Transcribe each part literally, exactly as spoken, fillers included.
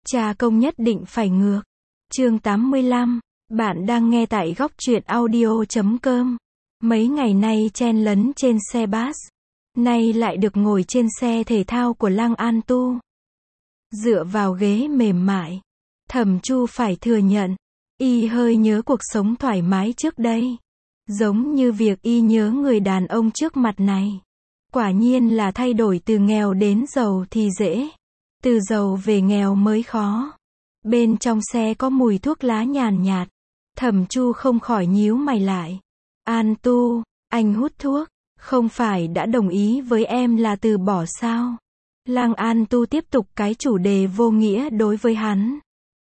Cha công nhất định phải ngược. Chương tám mươi lăm. Bạn đang nghe tại góc truyện audio chấm com. Mấy ngày nay chen lấn trên xe bus, nay lại được ngồi trên xe thể thao của Lăng An Tu. Dựa vào ghế mềm mại, Thẩm Chu phải thừa nhận, y hơi nhớ cuộc sống thoải mái trước đây. Giống như việc y nhớ người đàn ông trước mặt này. Quả nhiên là thay đổi từ nghèo đến giàu thì dễ, từ giàu về nghèo mới khó. Bên trong xe có mùi thuốc lá nhàn nhạt. Thẩm Chu không khỏi nhíu mày lại. An Tu, anh hút thuốc, không phải đã đồng ý với em là từ bỏ sao? Lăng An Tu tiếp tục cái chủ đề vô nghĩa đối với hắn.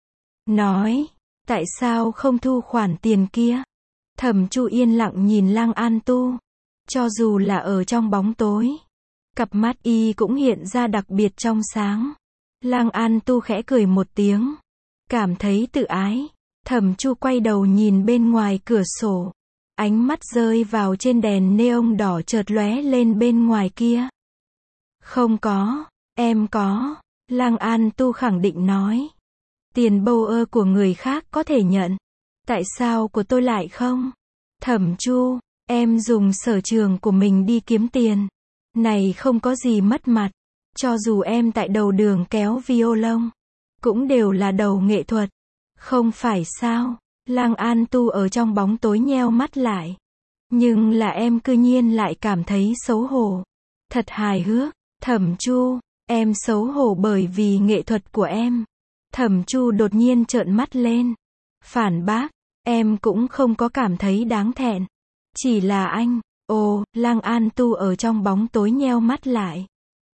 Nói, tại sao không thu khoản tiền kia? Thẩm Chu yên lặng nhìn Lăng An Tu. Cho dù là ở trong bóng tối, cặp mắt y cũng hiện ra đặc biệt trong sáng. Lăng An Tu khẽ cười một tiếng, cảm thấy tự ái. Thẩm Chu quay đầu nhìn bên ngoài cửa sổ, ánh mắt rơi vào trên đèn neon đỏ chợt lóe lên bên ngoài kia. Không có, em có, Lăng An Tu khẳng định nói. Tiền bâu ơ của người khác có thể nhận, tại sao của tôi lại không? Thẩm Chu, em dùng sở trường của mình đi kiếm tiền, này không có gì mất mặt. Cho dù em tại đầu đường kéo violon, cũng đều là đầu nghệ thuật, không phải sao? Lăng An Tu ở trong bóng tối nheo mắt lại. Nhưng là em cư nhiên lại cảm thấy xấu hổ. Thật hài hước. Thẩm Chu, em xấu hổ bởi vì nghệ thuật của em. Thẩm Chu đột nhiên trợn mắt lên, phản bác, em cũng không có cảm thấy đáng thẹn. Chỉ là anh. Ồ, Lăng An Tu ở trong bóng tối nheo mắt lại.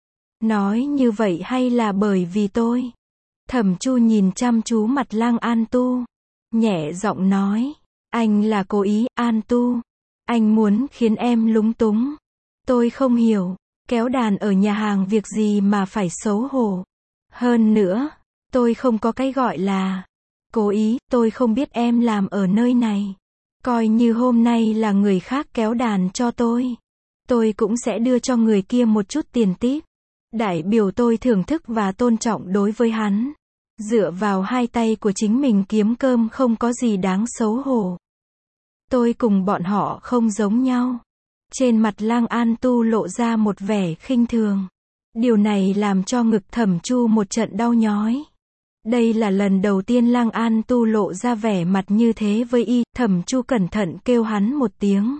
Nói như vậy hay là bởi vì tôi? Thẩm Chu nhìn chăm chú mặt Lăng An Tu, nhẹ giọng nói, anh là cố ý, An Tu. Anh muốn khiến em lúng túng. Tôi không hiểu, kéo đàn ở nhà hàng việc gì mà phải xấu hổ. Hơn nữa, tôi không có cái gọi là cố ý, tôi không biết em làm ở nơi này. Coi như hôm nay là người khác kéo đàn cho tôi, tôi cũng sẽ đưa cho người kia một chút tiền tip. Đại biểu tôi thưởng thức và tôn trọng đối với hắn. Dựa vào hai tay của chính mình kiếm cơm không có gì đáng xấu hổ. Tôi cùng bọn họ không giống nhau. Trên mặt Lăng An Tu lộ ra một vẻ khinh thường. Điều này làm cho ngực Thẩm Chu một trận đau nhói. Đây là lần đầu tiên Lăng An Tu lộ ra vẻ mặt như thế với y. Thẩm Chu cẩn thận kêu hắn một tiếng.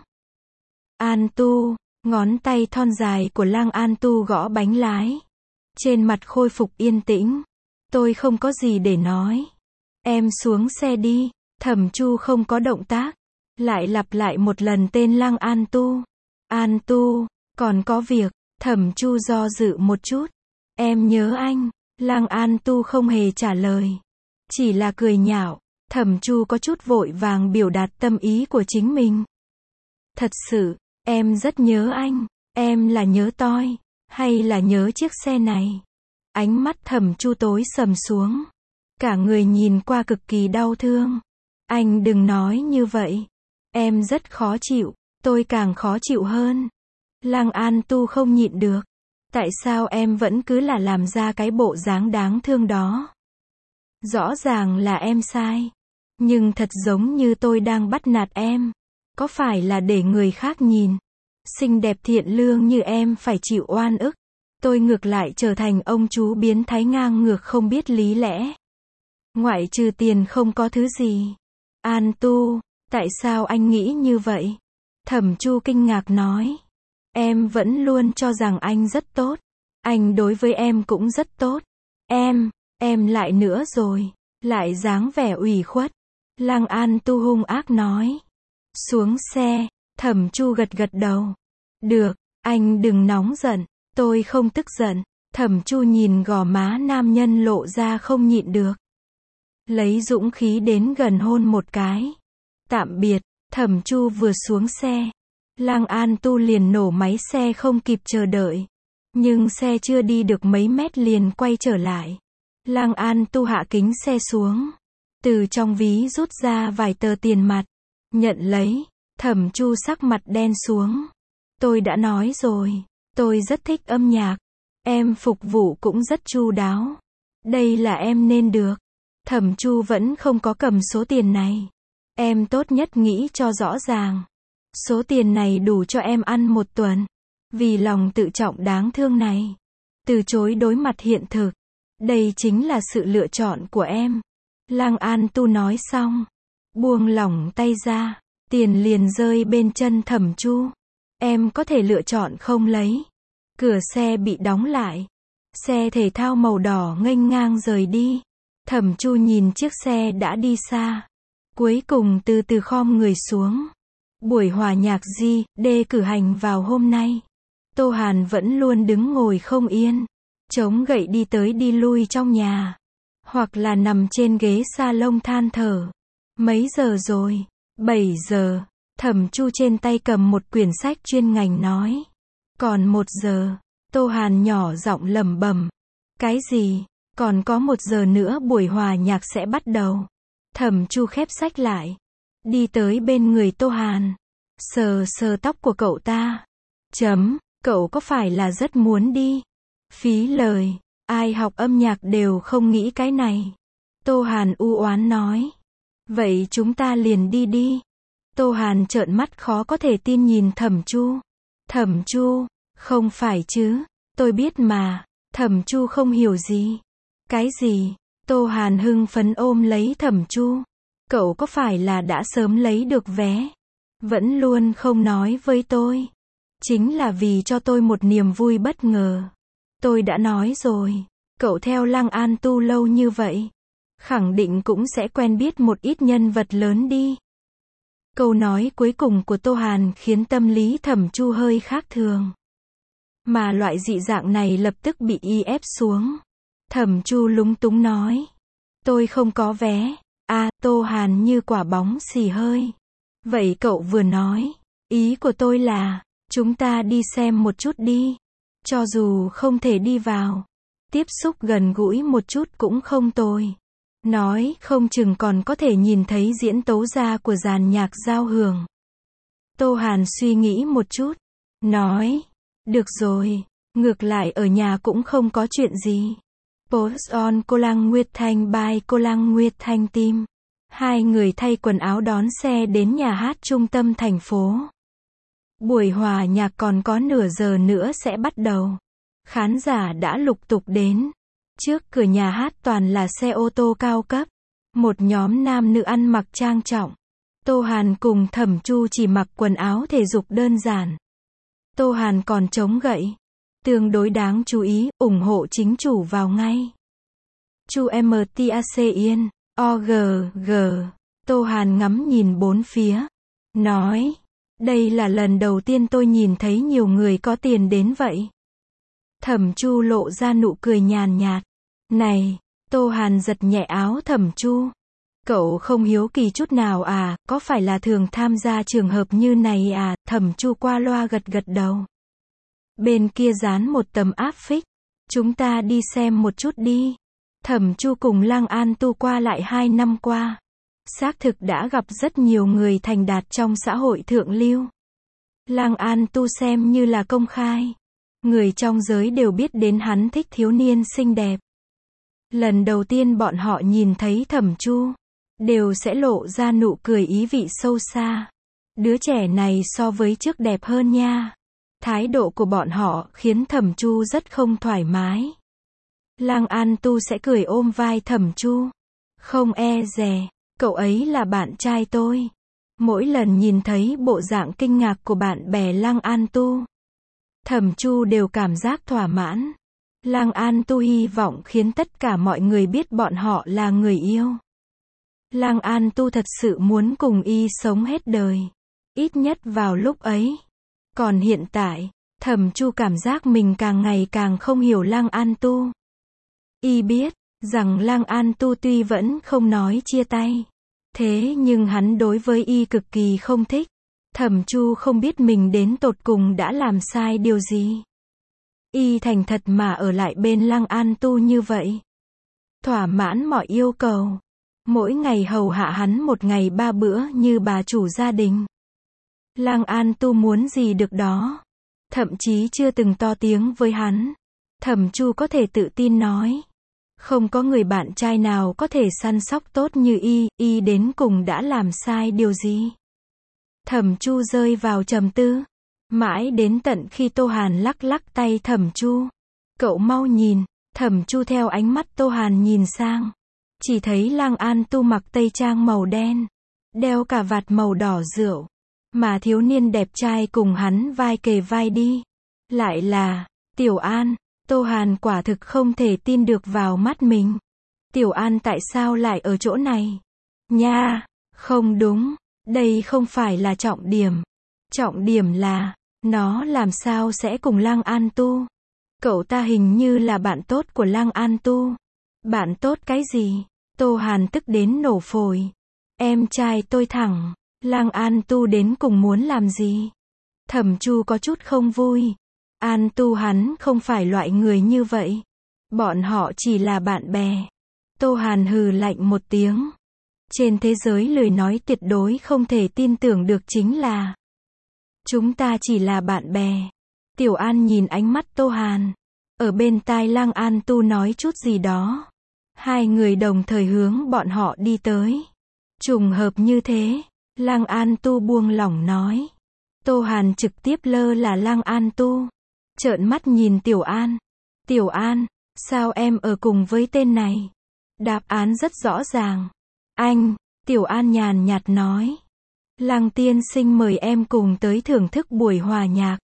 An Tu, ngón tay thon dài của Lăng An Tu gõ bánh lái. Trên mặt khôi phục yên tĩnh. Tôi không có gì để nói. Em xuống xe đi. Thẩm Chu không có động tác. Lại lặp lại một lần tên Lăng An Tu. An Tu, còn có việc. Thẩm Chu do dự một chút. Em nhớ anh. Lăng An Tu không hề trả lời. Chỉ là cười nhạo. Thẩm Chu có chút vội vàng biểu đạt tâm ý của chính mình. Thật sự, em rất nhớ anh. Em là nhớ tôi, hay là nhớ chiếc xe này? Ánh mắt Thẩm Chu tối sầm xuống. Cả người nhìn qua cực kỳ đau thương. Anh đừng nói như vậy. Em rất khó chịu. Tôi càng khó chịu hơn. Lăng An Tu không nhịn được. Tại sao em vẫn cứ là làm ra cái bộ dáng đáng thương đó? Rõ ràng là em sai. Nhưng thật giống như tôi đang bắt nạt em. Có phải là để người khác nhìn xinh đẹp thiện lương như em phải chịu oan ức? Tôi ngược lại trở thành ông chú biến thái ngang ngược không biết lý lẽ. Ngoại trừ tiền không có thứ gì. An Tu, tại sao anh nghĩ như vậy? Thẩm Chu kinh ngạc nói. Em vẫn luôn cho rằng anh rất tốt. Anh đối với em cũng rất tốt. Em, em lại nữa rồi. Lại dáng vẻ ủy khuất. Lăng An Tu hung ác nói. Xuống xe. Thẩm Chu gật gật đầu. Được, anh đừng nóng giận. Tôi không tức giận. Thẩm Chu nhìn gò má nam nhân lộ ra không nhịn được. Lấy dũng khí đến gần hôn một cái. Tạm biệt. Thẩm Chu vừa xuống xe. Lăng An Tu liền nổ máy xe không kịp chờ đợi. Nhưng xe chưa đi được mấy mét liền quay trở lại. Lăng An Tu hạ kính xe xuống. Từ trong ví rút ra vài tờ tiền mặt. Nhận lấy. Thẩm Chu sắc mặt đen xuống. Tôi đã nói rồi. Tôi rất thích âm nhạc. Em phục vụ cũng rất chu đáo. Đây là em nên được. Thẩm Chu vẫn không có cầm số tiền này. Em tốt nhất nghĩ cho rõ ràng. Số tiền này đủ cho em ăn một tuần. Vì lòng tự trọng đáng thương này. Từ chối đối mặt hiện thực. Đây chính là sự lựa chọn của em. Lăng An Tu nói xong. Buông lỏng tay ra. Tiền liền rơi bên chân Thẩm Chu. Em có thể lựa chọn không lấy. Cửa xe bị đóng lại. Xe thể thao màu đỏ nghênh ngang rời đi. Thẩm Chu nhìn chiếc xe đã đi xa. Cuối cùng từ từ khom người xuống. Buổi hòa nhạc G D cử hành vào hôm nay. Tô Hàn vẫn luôn đứng ngồi không yên. Chống gậy đi tới đi lui trong nhà. Hoặc là nằm trên ghế salon than thở. Mấy giờ rồi? bảy giờ. Thẩm Chu trên tay cầm một quyển sách chuyên ngành nói. Còn một giờ. Tô Hàn nhỏ giọng lẩm bẩm. Cái gì? Còn có một giờ nữa buổi hòa nhạc sẽ bắt đầu. Thẩm Chu khép sách lại. Đi tới bên người Tô Hàn. Sờ sờ tóc của cậu ta. Chấm, cậu có phải là rất muốn đi? Phí lời. Ai học âm nhạc đều không nghĩ cái này. Tô Hàn u oán nói. Vậy chúng ta liền đi đi. Tô Hàn trợn mắt khó có thể tin nhìn Thẩm Chu. Thẩm Chu, không phải chứ, tôi biết mà. Thẩm Chu không hiểu gì. Cái gì? Tô Hàn hưng phấn ôm lấy Thẩm Chu. Cậu có phải là đã sớm lấy được vé? Vẫn luôn không nói với tôi. Chính là vì cho tôi một niềm vui bất ngờ. Tôi đã nói rồi, cậu theo Lăng An Tu lâu như vậy. Khẳng định cũng sẽ quen biết một ít nhân vật lớn đi. Câu nói cuối cùng của Tô Hàn khiến tâm lý Thẩm Chu hơi khác thường. Mà loại dị dạng này lập tức bị y ép xuống. Thẩm Chu lúng túng nói. Tôi không có vé. À, Tô Hàn như quả bóng xì hơi. Vậy cậu vừa nói. Ý của tôi là, chúng ta đi xem một chút đi. Cho dù không thể đi vào. Tiếp xúc gần gũi một chút cũng không tồi. Nói không chừng còn có thể nhìn thấy diễn tấu ra của dàn nhạc giao hưởng. Tô Hàn suy nghĩ một chút. Nói. Được rồi. Ngược lại ở nhà cũng không có chuyện gì. Post on Cô Lăng Nguyệt Thanh by Cô Lăng Nguyệt Thanh Team. Hai người thay quần áo đón xe đến nhà hát trung tâm thành phố. Buổi hòa nhạc còn có nửa giờ nữa sẽ bắt đầu. Khán giả đã lục tục đến. Trước cửa nhà hát toàn là xe ô tô cao cấp. Một nhóm nam nữ ăn mặc trang trọng. Tô Hàn cùng Thẩm Chu chỉ mặc quần áo thể dục đơn giản. Tô Hàn còn chống gậy. Tương đối đáng chú ý, ủng hộ chính chủ vào ngay. Chu em tê a xê yên, o giê giê. Tô Hàn ngắm nhìn bốn phía. Nói. Đây là lần đầu tiên tôi nhìn thấy nhiều người có tiền đến vậy. Thẩm Chu lộ ra nụ cười nhàn nhạt. Này, Tô Hàn giật nhẹ áo Thẩm Chu. Cậu không hiếu kỳ chút nào à, có phải là thường tham gia trường hợp như này à? Thẩm Chu qua loa gật gật đầu. Bên kia dán một tấm áp phích. Chúng ta đi xem một chút đi. Thẩm Chu cùng Lăng An Tu qua lại hai năm qua. Xác thực đã gặp rất nhiều người thành đạt trong xã hội thượng lưu. Lăng An Tu xem như là công khai. Người trong giới đều biết đến hắn thích thiếu niên xinh đẹp. Lần đầu tiên bọn họ nhìn thấy Thẩm Chu, đều sẽ lộ ra nụ cười ý vị sâu xa. Đứa trẻ này so với trước đẹp hơn nha. Thái độ của bọn họ khiến Thẩm Chu rất không thoải mái. Lăng An Tu sẽ cười ôm vai Thẩm Chu. Không e dè, cậu ấy là bạn trai tôi. Mỗi lần nhìn thấy bộ dạng kinh ngạc của bạn bè Lăng An Tu, Thẩm Chu đều cảm giác thỏa mãn. Lăng An Tu hy vọng khiến tất cả mọi người biết bọn họ là người yêu. Lăng An Tu thật sự muốn cùng y sống hết đời. Ít nhất vào lúc ấy. Còn hiện tại, Thẩm Chu cảm giác mình càng ngày càng không hiểu Lăng An Tu. Y biết, rằng Lăng An Tu tuy vẫn không nói chia tay. Thế nhưng hắn đối với y cực kỳ không thích. Thẩm Chu không biết mình đến tột cùng đã làm sai điều gì. Y thành thật mà ở lại bên Lăng An Tu như vậy. Thỏa mãn mọi yêu cầu. Mỗi ngày hầu hạ hắn một ngày ba bữa như bà chủ gia đình. Lăng An Tu muốn gì được đó. Thậm chí chưa từng to tiếng với hắn. Thẩm Chu có thể tự tin nói. Không có người bạn trai nào có thể săn sóc tốt như y, y đến cùng đã làm sai điều gì? Thẩm Chu rơi vào trầm tư. Mãi đến tận khi Tô Hàn lắc lắc tay Thẩm Chu. Cậu mau nhìn, Thẩm Chu theo ánh mắt Tô Hàn nhìn sang. Chỉ thấy Lang An Tu mặc tây trang màu đen, đeo cà vạt màu đỏ rượu. Mà thiếu niên đẹp trai cùng hắn vai kề vai đi. Lại là, Tiểu An. Tô Hàn quả thực không thể tin được vào mắt mình. Tiểu An tại sao lại ở chỗ này? Nha, không đúng, đây không phải là trọng điểm. Trọng điểm là, nó làm sao sẽ cùng Lang An Tu? Cậu ta hình như là bạn tốt của Lang An Tu. Bạn tốt cái gì? Tô Hàn tức đến nổ phổi. Em trai tôi thẳng, Lang An Tu đến cùng muốn làm gì? Thẩm Chu có chút không vui. An Tu hắn không phải loại người như vậy. Bọn họ chỉ là bạn bè. Tô Hàn hừ lạnh một tiếng. Trên thế giới lời nói tuyệt đối không thể tin tưởng được chính là chúng ta chỉ là bạn bè. Tiểu An nhìn ánh mắt Tô Hàn. Ở bên tai Lang An Tu nói chút gì đó. Hai người đồng thời hướng bọn họ đi tới. Trùng hợp như thế. Lang An Tu buông lỏng nói. Tô Hàn trực tiếp lơ là Lang An Tu. Trợn mắt nhìn Tiểu An. Tiểu An, sao em ở cùng với tên này? Đáp án rất rõ ràng. Anh, Tiểu An nhàn nhạt nói. Lang tiên sinh mời em cùng tới thưởng thức buổi hòa nhạc.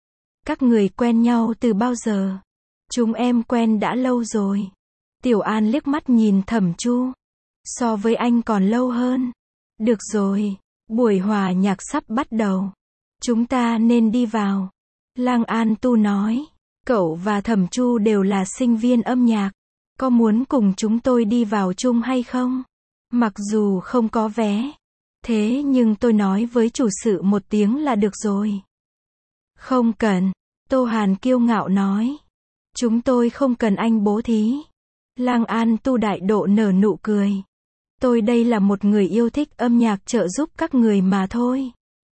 Các người quen nhau từ bao giờ? Chúng em quen đã lâu rồi. Tiểu An liếc mắt nhìn Thẩm Chu. So với anh còn lâu hơn. Được rồi, buổi hòa nhạc sắp bắt đầu. Chúng ta nên đi vào. Lang An Tu nói. Cậu và Thẩm Chu đều là sinh viên âm nhạc. Có muốn cùng chúng tôi đi vào chung hay không? Mặc dù không có vé. Thế nhưng tôi nói với chủ sự một tiếng là được rồi. Không cần. Tô Hàn kiêu ngạo nói. Chúng tôi không cần anh bố thí. Lang An Tu đại độ nở nụ cười. Tôi đây là một người yêu thích âm nhạc trợ giúp các người mà thôi.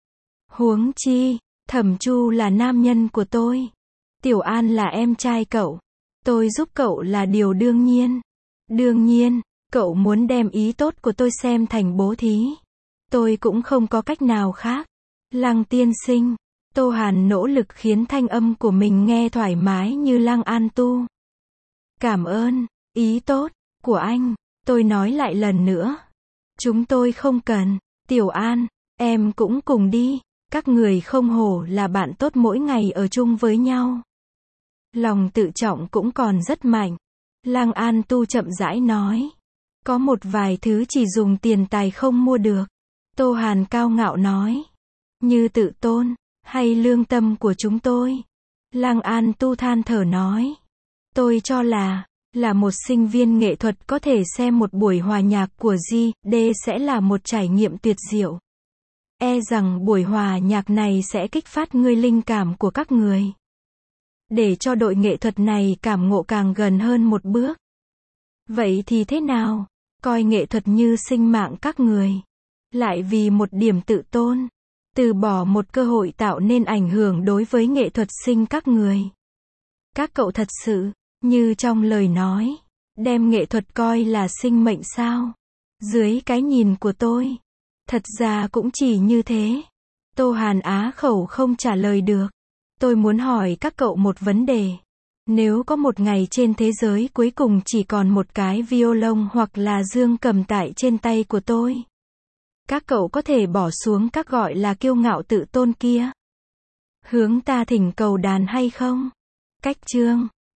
Huống chi, Thẩm Chu là nam nhân của tôi. Tiểu An là em trai cậu. Tôi giúp cậu là điều đương nhiên. Đương nhiên, cậu muốn đem ý tốt của tôi xem thành bố thí. Tôi cũng không có cách nào khác. Lang tiên sinh. Tô Hàn nỗ lực khiến thanh âm của mình nghe thoải mái như Lang An Tu. Cảm ơn, ý tốt của anh. Tôi nói lại lần nữa. Chúng tôi không cần. Tiểu An, em cũng cùng đi. Các người không hổ là bạn tốt mỗi ngày ở chung với nhau. Lòng tự trọng cũng còn rất mạnh. Lang An Tu chậm rãi nói. Có một vài thứ chỉ dùng tiền tài không mua được. Tô Hàn cao ngạo nói. Như tự tôn, hay lương tâm của chúng tôi. Lang An Tu than thở nói. Tôi cho là, là một sinh viên nghệ thuật có thể xem một buổi hòa nhạc của G D sẽ là một trải nghiệm tuyệt diệu. E rằng buổi hòa nhạc này sẽ kích phát ngươi linh cảm của các người. Để cho đội nghệ thuật này cảm ngộ càng gần hơn một bước. Vậy thì thế nào? Coi nghệ thuật như sinh mạng các người. Lại vì một điểm tự tôn. Từ bỏ một cơ hội tạo nên ảnh hưởng đối với nghệ thuật sinh các người. Các cậu thật sự, như trong lời nói, đem nghệ thuật coi là sinh mệnh sao? Dưới cái nhìn của tôi, thật ra cũng chỉ như thế. Tô Hàn á khẩu không trả lời được. Tôi muốn hỏi các cậu một vấn đề. Nếu có một ngày trên thế giới cuối cùng chỉ còn một cái violon hoặc là dương cầm tại trên tay của tôi, các cậu có thể bỏ xuống các gọi là kiêu ngạo tự tôn kia, hướng ta thỉnh cầu đàn hay không? Cách chương